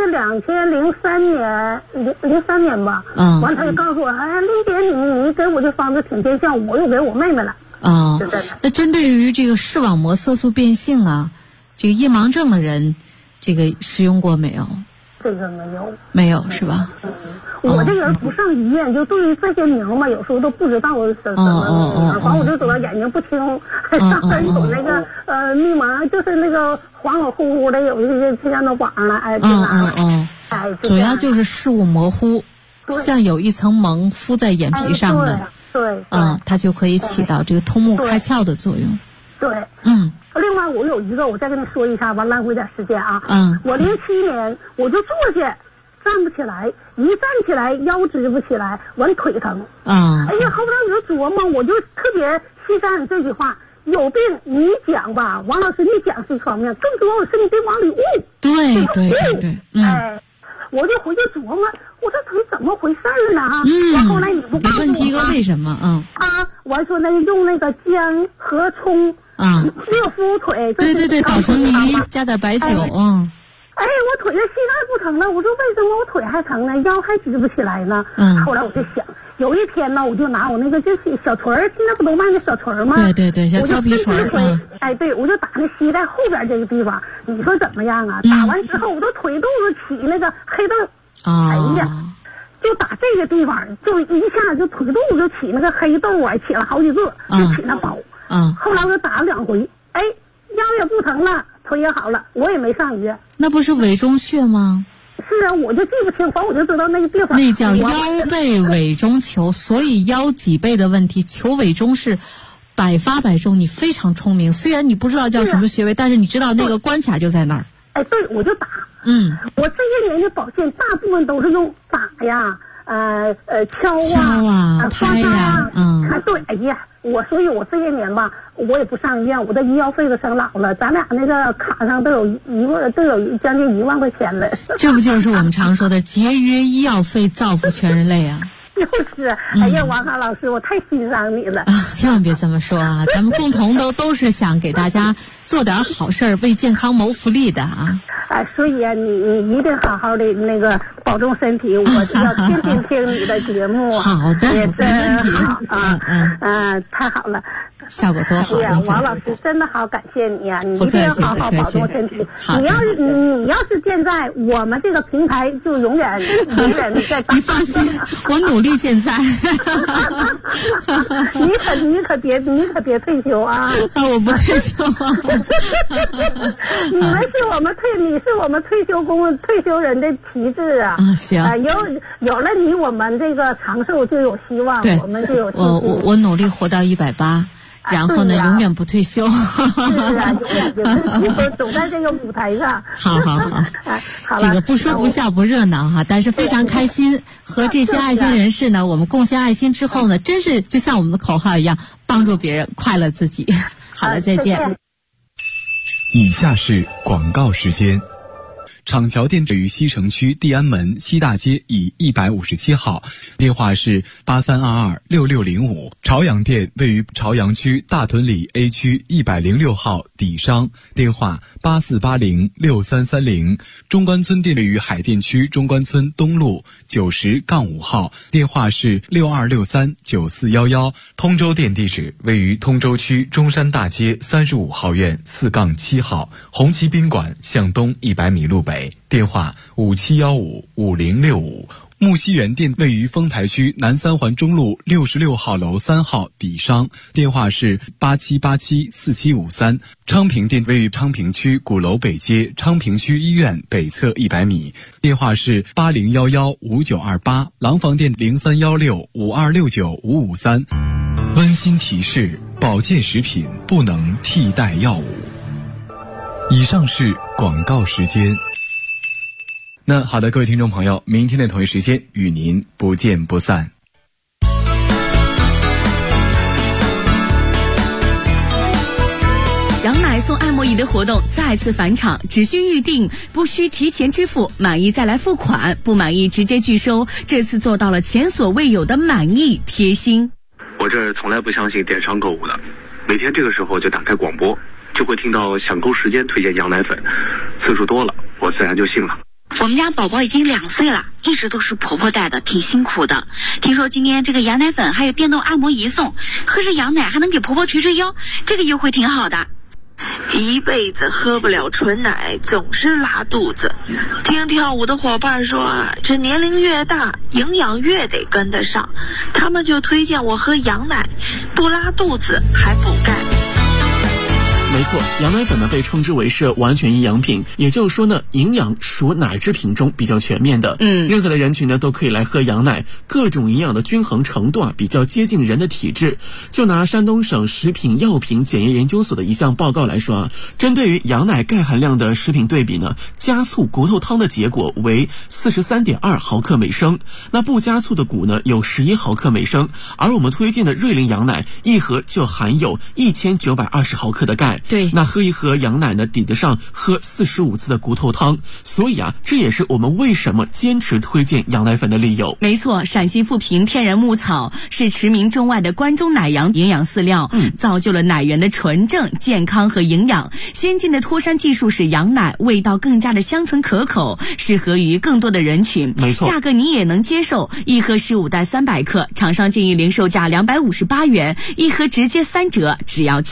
2003年吧。 嗯。 完他就告诉我，哎，丽姐，你给我这方子挺见效，我又给我妹妹了。 哦。那针对于这个视网膜色素变性啊，这个夜盲症的人，这个使用过没有？ 这个没有。 没有是吧？ 我这个人不上医院，就对于这些名嘛，有时候都不知道什么。完我就知道眼睛不清，上面有那个密码，就是那个恍恍惚惚的，有一些就像那网上了，哎， 主要就是视物模糊，像有一层蒙敷在眼皮上的， 对， 它就可以起到这个通目开窍的作用。 对，另外我有一个，我再跟你说一下吧，浪费点时间啊。我07年我就坐下。站不起来，一站起来腰直不起来，完腿疼。哎呀，后来我就琢磨，我就特别欣赏这句话：有病你讲吧，王老师你讲是一方面，更重要的是你得往里悟。 对。 哎，我就回去琢磨，我这腿怎么回事呢？完后来你不告诉我， 问题一个为什么？ 完说那用那个姜和葱热敷腿。 对，捣成泥，加点白酒。 哎，我腿的膝盖不疼了，我说为什么我腿还疼呢？腰还直不起来呢？后来我就想，有一天呢，我就拿我那个就是小锤儿，现在不都卖那小锤儿吗？ 对，小胶皮锤儿。 哎，对，我就打那膝盖后边这个地方，你说怎么样啊？打完之后，我的腿肚子起那个黑痘。哎呀，就打这个地方，就一下就腿肚子就起那个黑痘啊，起了好几个，就起那包。后来我就打了2回，哎，腰也不疼了。腿也好了，我也没上医院。 那不是委中穴吗？ 是啊，我就记不清，反正我就知道那个地方。 那叫腰背委中求，所以腰脊背的问题，求委中是百发百中。你非常聪明，虽然你不知道叫什么穴位，但是你知道那个关卡就在那儿。 哎，对，我就打。我这些年的保健大部分都是用打呀，敲啊， 拍呀， 对，哎呀。所以我这些年吧，我也不上医院，我的医药费都省老了。咱俩那个卡上都有将近1万块钱了。 这不就是我们常说的节约医药费，造福全人类啊？ 就是，哎呀，王涵老师，我太欣赏你了。 千万别这么说啊！咱们共同都是想给大家做点好事儿，为健康谋福利的啊。 所以啊，你一定好好的那个保重身体，我要天天听你的节目。 好的， 也真好啊， 太好了。 效果多好！ 王老师真的好感谢你啊！你一定要好好保重身体。你要是健在，我们这个平台就永远在。 你放心，我努力健在。 你可别退休啊！ 我不退休啊！ 你是我们退休人的旗帜啊！ 行， 有了你，我们这个长寿就有希望，我们就有希望。 我努力活到180。然后呢，永远不退休。 是啊，永远不退休，走在这个舞台上。 好，这个不说不笑不热闹哈，但是非常开心。和这些爱心人士呢，我们贡献爱心之后呢，真是就像我们的口号一样，帮助别人，快乐自己。好了，再见。 以下是广告时间。厂桥店位于西城区地安门西大街以157号，电话是83226605。朝阳店位于朝阳区大屯里 A 区106号底商，电话84806330。中关村店位于海淀区中关村东路90-5号，电话是62639411。通州店地址位于通州区中山大街35号院4-7号，红旗宾馆向东100米路北，电话57155065。 木樨园店位于丰台区南三环中路66号楼3号底商，电话是87874753。昌平店位于昌平区鼓楼北街昌平区医院北侧100米，电话是80115928。廊坊店031652695553。温馨提示：保健食品不能替代药物。以上是广告时间。那好的，各位听众朋友，明天的同一时间与您不见不散。 羊奶送按摩仪的活动再次返场，只需预定，不需提前支付，满意再来付款，不满意直接拒收。这次做到了前所未有的满意贴心。 我这从来不相信电商购物的，每天这个时候就打开广播，就会听到抢购时间推荐羊奶粉，次数多了，我自然就信了。 我们家宝宝已经2岁了，一直都是婆婆带的，挺辛苦的。听说今天这个羊奶粉还有电动按摩仪送，喝着羊奶还能给婆婆捶捶腰，这个优惠挺好的。 一辈子喝不了纯奶，总是拉肚子。听跳舞的伙伴说啊，这年龄越大，营养越得跟得上，他们就推荐我喝羊奶，不拉肚子还补钙。 没错，羊奶粉呢被称之为是完全营养品，也就是说呢，营养属奶制品中比较全面的。任何的人群呢都可以来喝羊奶，各种营养的均衡程度比较接近人的体质。就拿山东省食品药品检验研究所的一项报告来说针对于羊奶钙含量的食品对比呢，加醋骨头汤的结果为 43.2 毫克每升，那不加醋的骨呢有11毫克每升，而我们推荐的瑞麟羊奶一盒就含有1920毫克的钙。 对， 那喝一盒羊奶呢，抵得上喝45次的骨头汤，所以这也是我们为什么坚持推荐羊奶粉的理由。 没错，陕西富平天然牧草是驰名中外的关中奶羊营养饲料，造就了奶源的纯正、健康和营养。先进的脱山技术使羊奶味道更加的香醇可口，适合于更多的人群。 没错， 价格你也能接受，一盒15袋300克，厂商建议零售价258元，一盒直接3折，只要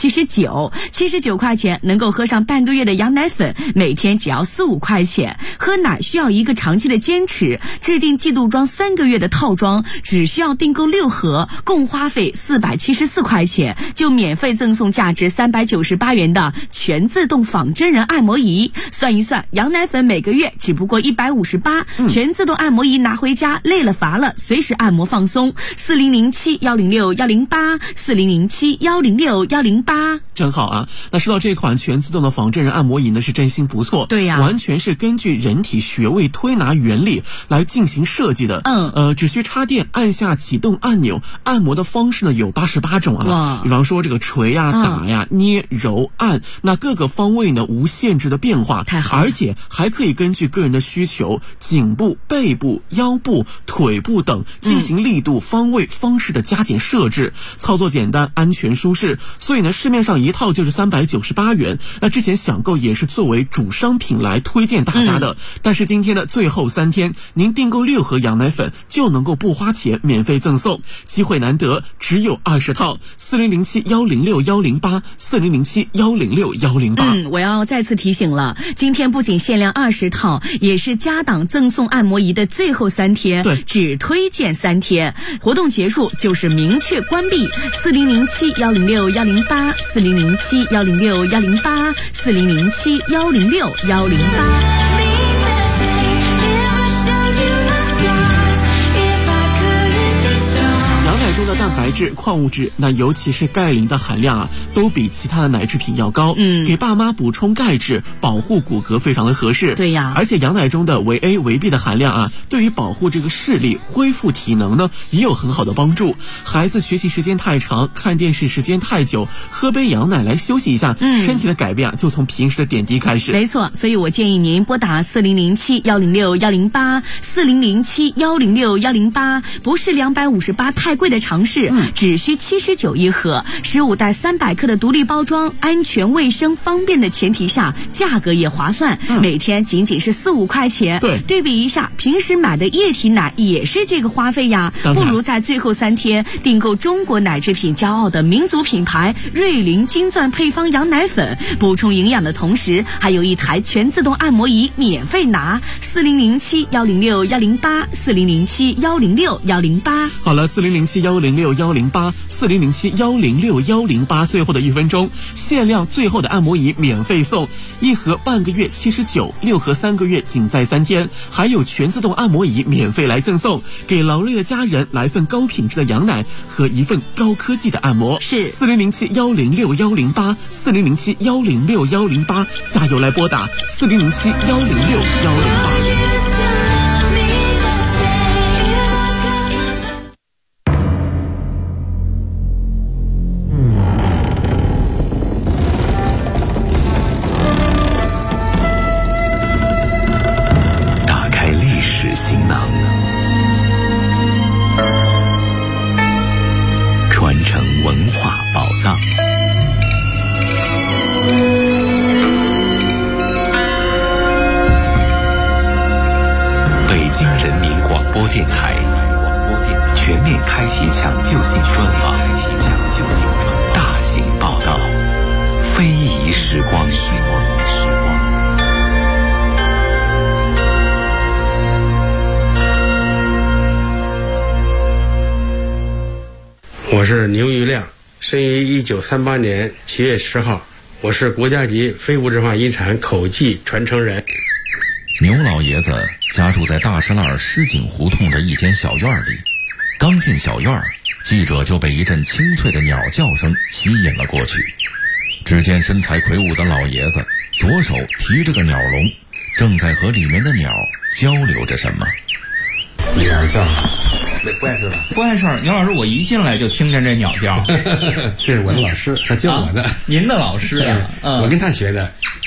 79块钱能够喝上半个月的羊奶粉，每天只要4-5块钱。喝奶需要一个长期的坚持，制定季度装3个月的套装，只需要订购6盒，共花费474块钱，就免费赠送价值398元的全自动仿真人按摩仪。算一算，羊奶粉每个月只不过158，全自动按摩仪拿回家，累了乏了随时按摩放松。4007106108 4007106108， 真好啊！那说到这款全自动的仿真人按摩仪呢，是真心不错。 对呀， 完全是根据人体穴位推拿原理来进行设计的。只需插电，按下启动按钮，按摩的方式呢有88种比方说这个捶打捏、揉、按，那各个方位呢无限制的变化， 太好了， 而且还可以根据个人的需求，颈部、背部、腰部、腿部等进行力度、方位、方式的加减设置，操作简单、安全舒适。所以呢，市面上一套就是398元。那之前想购也是作为主商品来推荐大家的。但是今天的最后3天，您订购6盒羊奶粉就能够不花钱免费赠送，机会难得，只有20套。4007106108 4007106108。 我要再次提醒了，今天不仅限量20套，也是加档赠送按摩仪的最后3天， 对， 只推荐3天，活动结束就是明确关闭。4007106108 4007106108 4007106108。 中的蛋白质、矿物质，那尤其是钙磷的含量都比其他的奶制品要高。给爸妈补充钙质，保护骨骼非常的合适。 对呀， 而且羊奶中的维 A、维 B 的含量对于保护这个视力、恢复体能呢，也有很好的帮助。孩子学习时间太长，看电视时间太久，喝杯羊奶来休息一下，身体的改变就从平时的点滴开始。 没错，所以我建议您拨打4007106108 4007106108，不是258太贵的厂尝试，只需79一盒，15袋300克的独立包装，安全卫生方便的前提下，价格也划算，每天仅仅是4-5块钱。对比一下，平时买的液体奶也是这个花费呀，不如在最后3天订购中国奶制品骄傲的民族品牌瑞麟金钻配方羊奶粉，补充营养的同时，还有一台全自动按摩仪免费拿。4007-106-108，4007-106-108。 好了，4007-106-108，4007-106-108，最后的1分钟，限量最后的按摩仪免费送，1盒半个月79，6盒3个月仅在3天，还有全自动按摩仪免费来赠送，给劳累的家人来份高品质的羊奶和一份高科技的按摩。 是 4007-106-108，4007-106-108，加油来拨打4007-106-108。 打开历史行囊，传承文化宝藏。北京人民广播电台全面开启抢救性专访，大型报道，非遗时光。 我是牛玉亮，生于1938年7月10号，我是国家级非物质文化遗产口技传承人。 牛老爷子家住在大石栏石井胡同的一间小院里，刚进小院，记者就被一阵清脆的鸟叫声吸引了过去。只见身材魁梧的老爷子左手提着个鸟笼，正在和里面的鸟交流着什么。 鸟叫，不碍事吧？ 不碍事儿。牛老师，我一进来就听见这鸟叫。 这是我的老师，他教我的。 您的老师呀？ 我跟他学的。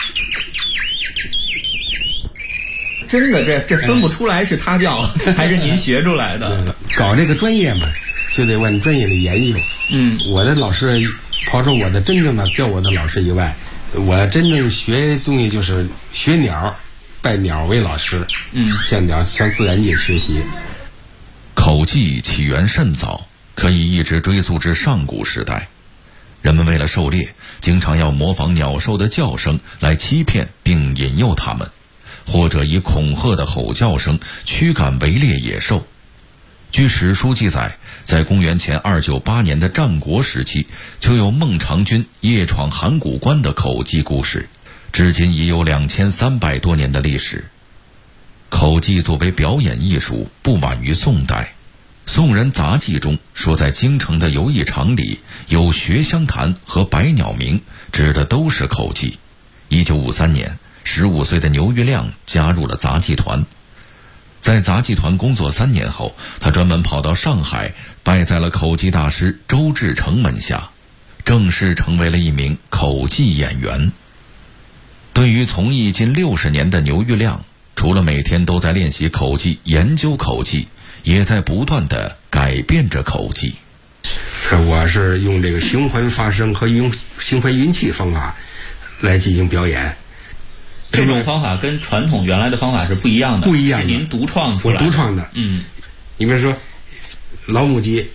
真的，这分不出来是他叫还是您学出来的。 搞这个专业嘛，就得往专业的研究。我的老师，刨除我的真正的教我的老师以外，我真正学东西就是学鸟，拜鸟为老师。向鸟向自然界学习。 口技起源甚早，可以一直追溯至上古时代。人们为了狩猎，经常要模仿鸟兽的叫声来欺骗并引诱它们，或者以恐吓的吼叫声驱赶围猎野兽。据史书记载，在公元前298年的战国时期，就有孟尝君夜闯函谷关的口技故事，至今已有2300多年的历史。口技作为表演艺术，不晚于宋代。宋人杂记中说，在京城的游艺场里有学香坛和百鸟鸣，指的都是口技。1953年，15岁的牛玉亮加入了杂技团。在杂技团工作3年后，他专门跑到上海，拜在了口技大师周志成门下，正式成为了一名口技演员。对于从艺近60年的牛玉亮，除了每天都在练习口技、研究口技，也在不断地改变着口技。 我是用这个循环发声和用循环运气方法来进行表演。 这种方法跟传统原来的方法是不一样的。 不一样的， 是您独创出来的。 我独创的。你比如说老母鸡，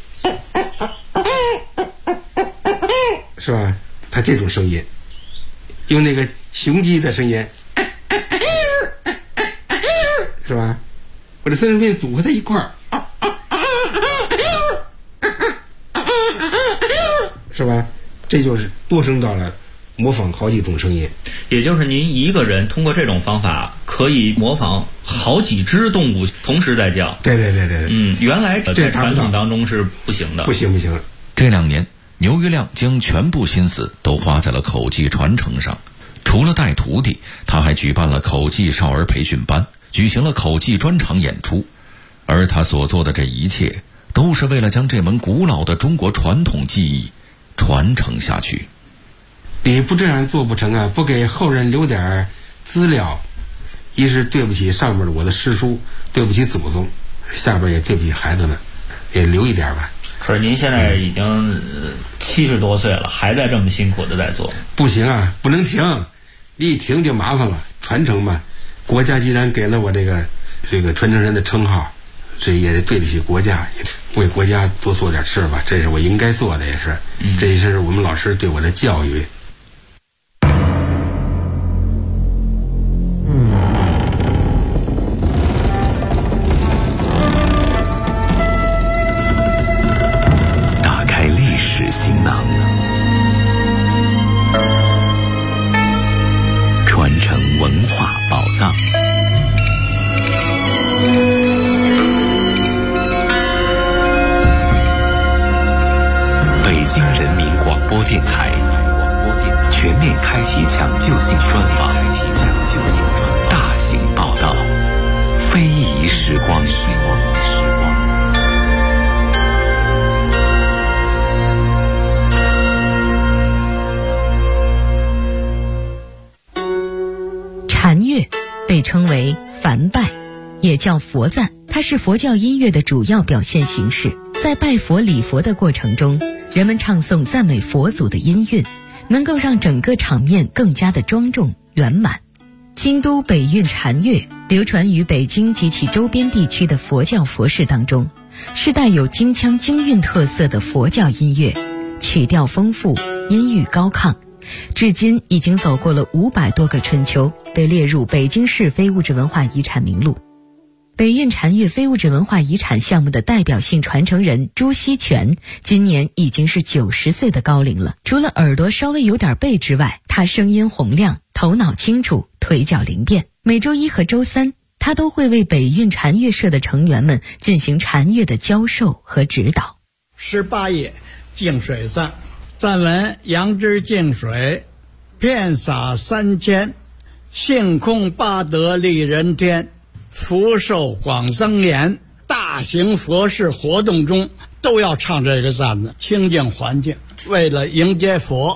是吧？它这种声音，用那个雄鸡的声音，是吧？我这三声变组合在一块儿，是吧？这就是多声道了，模仿好几种声音。 也就是您一个人通过这种方法可以模仿好几只动物同时在叫。 对。 原来在传统当中是不行的。 不行。 这2年，牛玉亮将全部心思都花在了口技传承上。除了带徒弟，他还举办了口技少儿培训班，举行了口技专场演出。而他所做的这一切，都是为了将这门古老的中国传统技艺传承下去。 你不这样做不成啊！不给后人留点资料，一是对不起上面的我的师叔，对不起祖宗，下边也对不起孩子们，也留一点吧。 可是您现在已经70多岁了，还在这么辛苦的在做。 不行啊，不能停，一停就麻烦了。传承嘛，国家既然给了我这个传承人的称号，这也得对得起国家，为国家多做点事吧，这是我应该做的，也是，这也是我们老师对我的教育。 打开历史行囊，传承文化宝藏。北京人民广播电台全面开启抢救性专访，大型报道，非遗时光。 禅乐被称为梵拜，也叫佛赞，它是佛教音乐的主要表现形式。在拜佛礼佛的过程中，人们唱诵赞美佛祖的音韵，能够让整个场面更加的庄重圆满。京都北韵禅乐流传于北京及其周边地区的佛教佛事当中，是带有京腔京韵特色的佛教音乐，曲调丰富，音域高亢，至今已经走过了500多个春秋，被列入北京市非物质文化遗产名录。北韵禅乐非物质文化遗产项目的代表性传承人朱锡全今年已经是90岁的高龄了。除了耳朵稍微有点背之外，他声音洪亮，头脑清楚，腿脚灵便。每周1和周3，他都会为北韵禅乐社的成员们进行禅乐的教授和指导。 18页净水赞，赞文：杨枝净水，遍洒3千，性空八德利人天，福寿广增延。大型佛事活动中都要唱这个赞子，清净环境，为了迎接佛。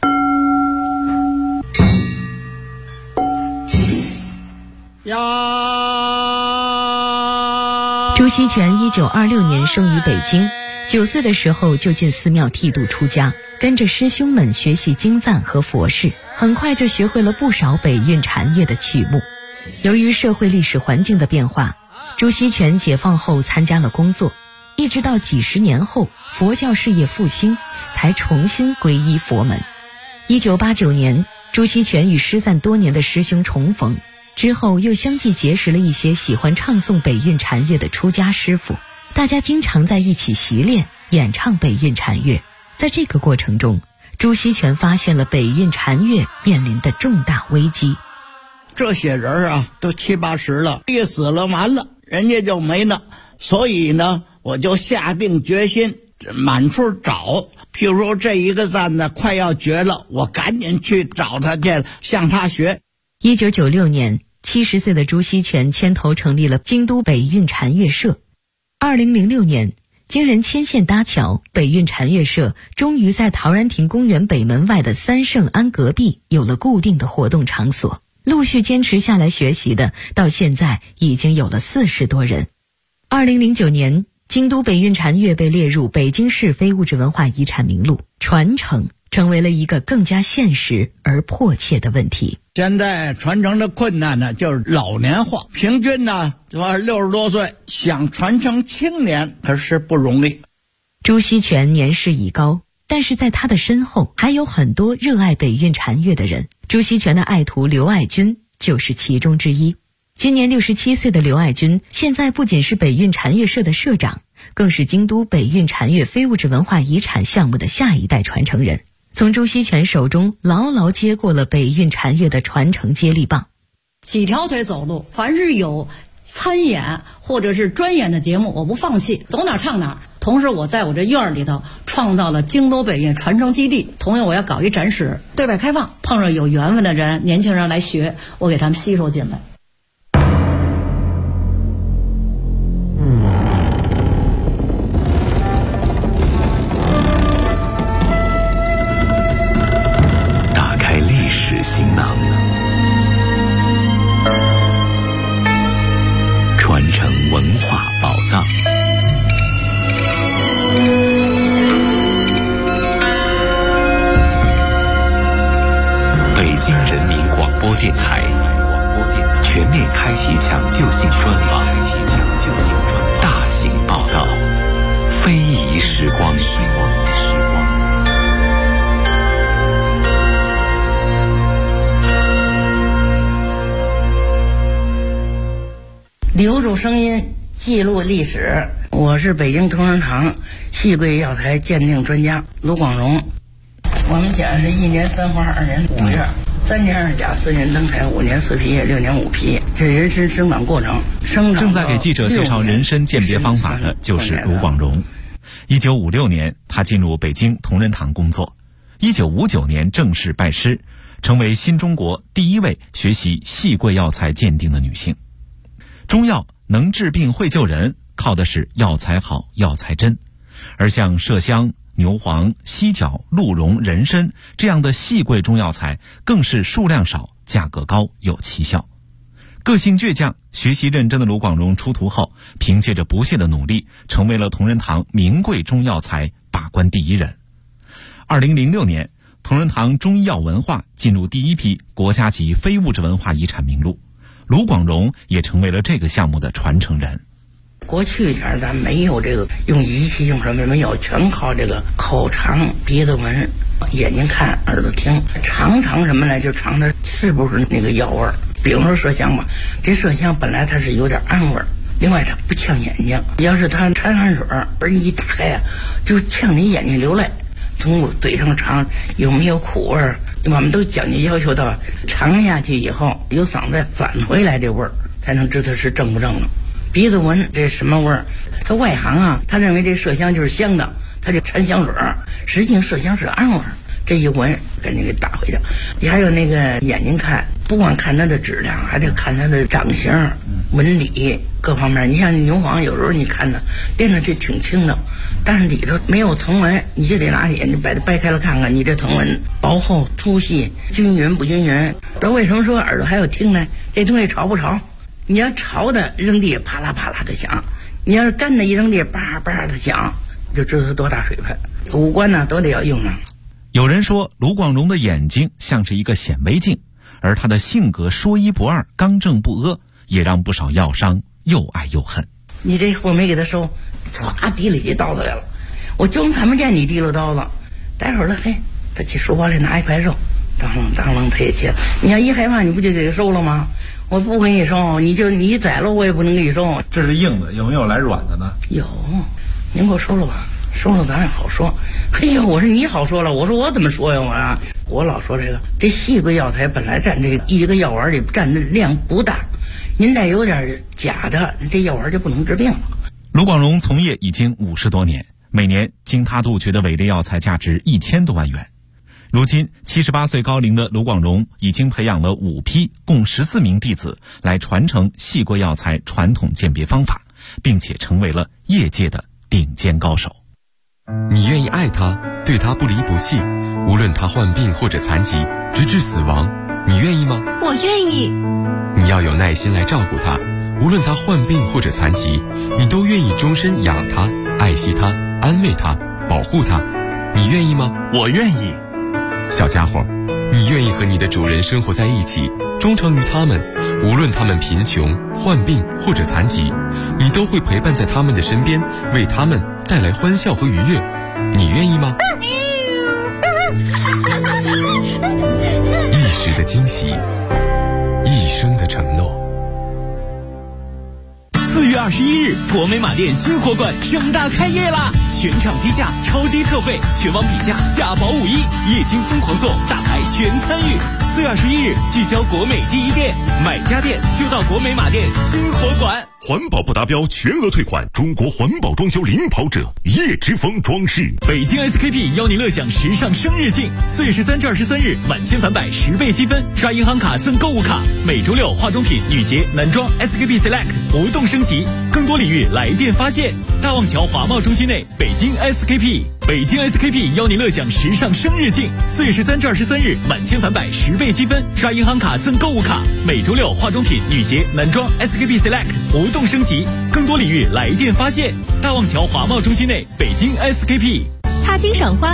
朱锡全1926年生于北京，9岁的时候就进寺庙剃度出家，跟着师兄们学习经赞和佛事，很快就学会了不少北韵禅乐的曲目。由于社会历史环境的变化，朱锡全解放后参加了工作，一直到几十年后佛教事业复兴，才重新皈依佛门。1989年，朱锡全与失散多年的师兄重逢，之后又相继结识了一些喜欢唱诵北韵禅乐的出家师傅，大家经常在一起习练演唱北韵禅乐。在这个过程中，朱锡全发现了北韵禅乐面临的重大危机。 这些人啊，都70、80了，一死了完了，人家就没了。所以呢，我就下定决心满处找。譬如说这一个赞呢快要绝了，我赶紧去找他去，向他学。 1996年，70岁的朱锡全牵头成立了京都北韵禅乐社。2006年，经人牵线搭桥，北韵禅乐社终于在陶然亭公园北门外的三圣庵隔壁有了固定的活动场所。陆续坚持下来学习的，到现在已经有了40多人。2009年，京都北韵禅乐被列入北京市非物质文化遗产名录，传承成为了一个更加现实而迫切的问题。 现在传承的困难呢，就是老年化，平均呢60多岁，想传承青年可是不容易。 朱锡全年事已高，但是在他的身后还有很多热爱北韵禅乐的人。朱锡全的爱徒刘爱军就是其中之一。今年67岁的刘爱军，现在不仅是北韵禅乐社的社长，更是京都北韵禅乐非物质文化遗产项目的下一代传承人，从朱锡全手中牢牢接过了北韵禅乐的传承接力棒。 几条腿走路，凡是有参演或者是专演的节目，我不放弃，走哪唱哪。同时我在我这院里头创造了京都北韵传承基地，同样我要搞一展示，对外开放，碰上有缘分的人，年轻人来学，我给他们吸收进来。 打开历史行囊，传承文化宝藏。 电台，全面开启抢救性专访，大型报道，非遗时光。 留住声音，记录历史。我是北京同仁堂细桂药材鉴定专家卢广荣。我们讲是1年3花2年5月，3年2甲4年登台5年4皮叶6年5皮，这人参生长过程。 正在给记者介绍人参鉴别方法的就是卢广荣。1956年，他进入北京同仁堂工作。1959年正式拜师，成为新中国第一位学习细桂药材鉴定的女性。中药能治病会救人，靠的是药材好药材真，而像麝香、牛黄、犀角、鹿茸、人参这样的细桂中药材更是数量少、价格高、有奇效。个性倔强、学习认真的卢广荣出徒后，凭借着不懈的努力，成为了同仁堂名贵中药材把关第一人。2006年，同仁堂中医药文化进入第一批国家级非物质文化遗产名录，卢广荣也成为了这个项目的传承人。 过去前咱没有这个用仪器用什么没有，全靠这个口尝、鼻子闻、眼睛看、耳朵听，尝什么呢？就尝它是不是那个药味儿。比如说麝香吧，这麝香本来它是有点氨味儿，另外它不呛眼睛，要是它掺汗水儿一打开啊，就呛你眼睛流泪。从嘴上尝有没有苦味儿，我们都讲究要求到尝下去以后由嗓子返回来这味儿，才能知道是正不正了。鼻子闻这什么味儿？他外行啊，他认为这麝香就是香的，他就掺香水儿，实际上麝香是氨味儿。这一闻赶紧给打回去。还有那个眼睛看，不光看它的质量，还得看它的长相、纹理各方面。你像牛黄，有时候你看它练的这挺轻的，但是里头没有藤纹，你就得拿眼睛把它掰开了看看，你这藤纹薄厚、粗细、均匀不均匀。那为什么说耳朵还要听呢？这东西潮不潮？你要潮的扔地啪啦啪啦的响，你要是干的一扔地叭叭的响，就知道它多大水分。五官呢都得要用上。 有人说卢广荣的眼睛像是一个显微镜，而他的性格说一不二、刚正不阿，也让不少药商又爱又恨。 你这货没给他收，唰提了起刀子来了，我就看不见你提了刀子。待会儿了，嘿，他去书包里拿一块肉，当啷他也切。你要一害怕，你不就给他收了吗？我不给你收，你宰了我也不能给你收。 这是硬的，有没有来软的呢？ 有，您给我收了吧，收了咱也好说。嘿呀，我说你好说了，我说我怎么说呀我老说这细桂药材本来占这一个药丸里占的量不大，您再有点假的，这药丸就不能治病了。 卢广荣从业已经50多年，每年经他杜绝的伪劣药材价值1000多万元。如今78岁高龄的卢广荣已经培养了5批共14名弟子来传承细桂药材传统鉴别方法，并且成为了业界的顶尖高手。 你愿意爱他，对他不离不弃，无论他患病或者残疾，直至死亡，你愿意吗？ 我愿意。 你要有耐心来照顾他，无论他患病或者残疾，你都愿意终身养他、爱惜他、安慰他、保护他，你愿意吗？ 我愿意。 小家伙，你愿意和你的主人生活在一起，忠诚于他们，无论他们贫穷、患病或者残疾，你都会陪伴在他们的身边，为他们带来欢笑和愉悦，你愿意吗？一时的惊喜，一生的承诺。 4月21日，国美马店新货馆盛大开业啦！全场低价，超低特惠，全网比价，价保5亿，液晶疯狂送，大牌全参与。4月21日，聚焦国美第一店，买家电就到国美马店新货馆。 环保不达标全额退款，中国环保装修领跑者叶之峰装饰。 北京 SKP 邀你乐享时尚生日庆，4月13至23日，满千返百10倍积分，刷银行卡赠购物卡。每周六化妆品、女鞋、男装 SKP Select 活动升级，更多礼遇来电发现。大望桥华贸中心内，北京 SKP。北京 SKP 邀你乐享时尚生日庆，4月13至23日，满千返百10倍积分，刷银行卡赠购物卡。每周六化妆品、女鞋、男装 SKP Select 活动升级，更多礼遇来电发现。大望桥华贸中心内，北京 SKP。 踏青赏花